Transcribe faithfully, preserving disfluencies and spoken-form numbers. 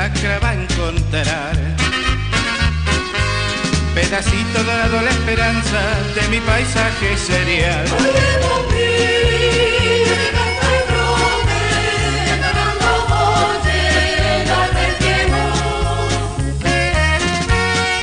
chacra va a encontrar pedacito dorado la esperanza de mi paisaje serial.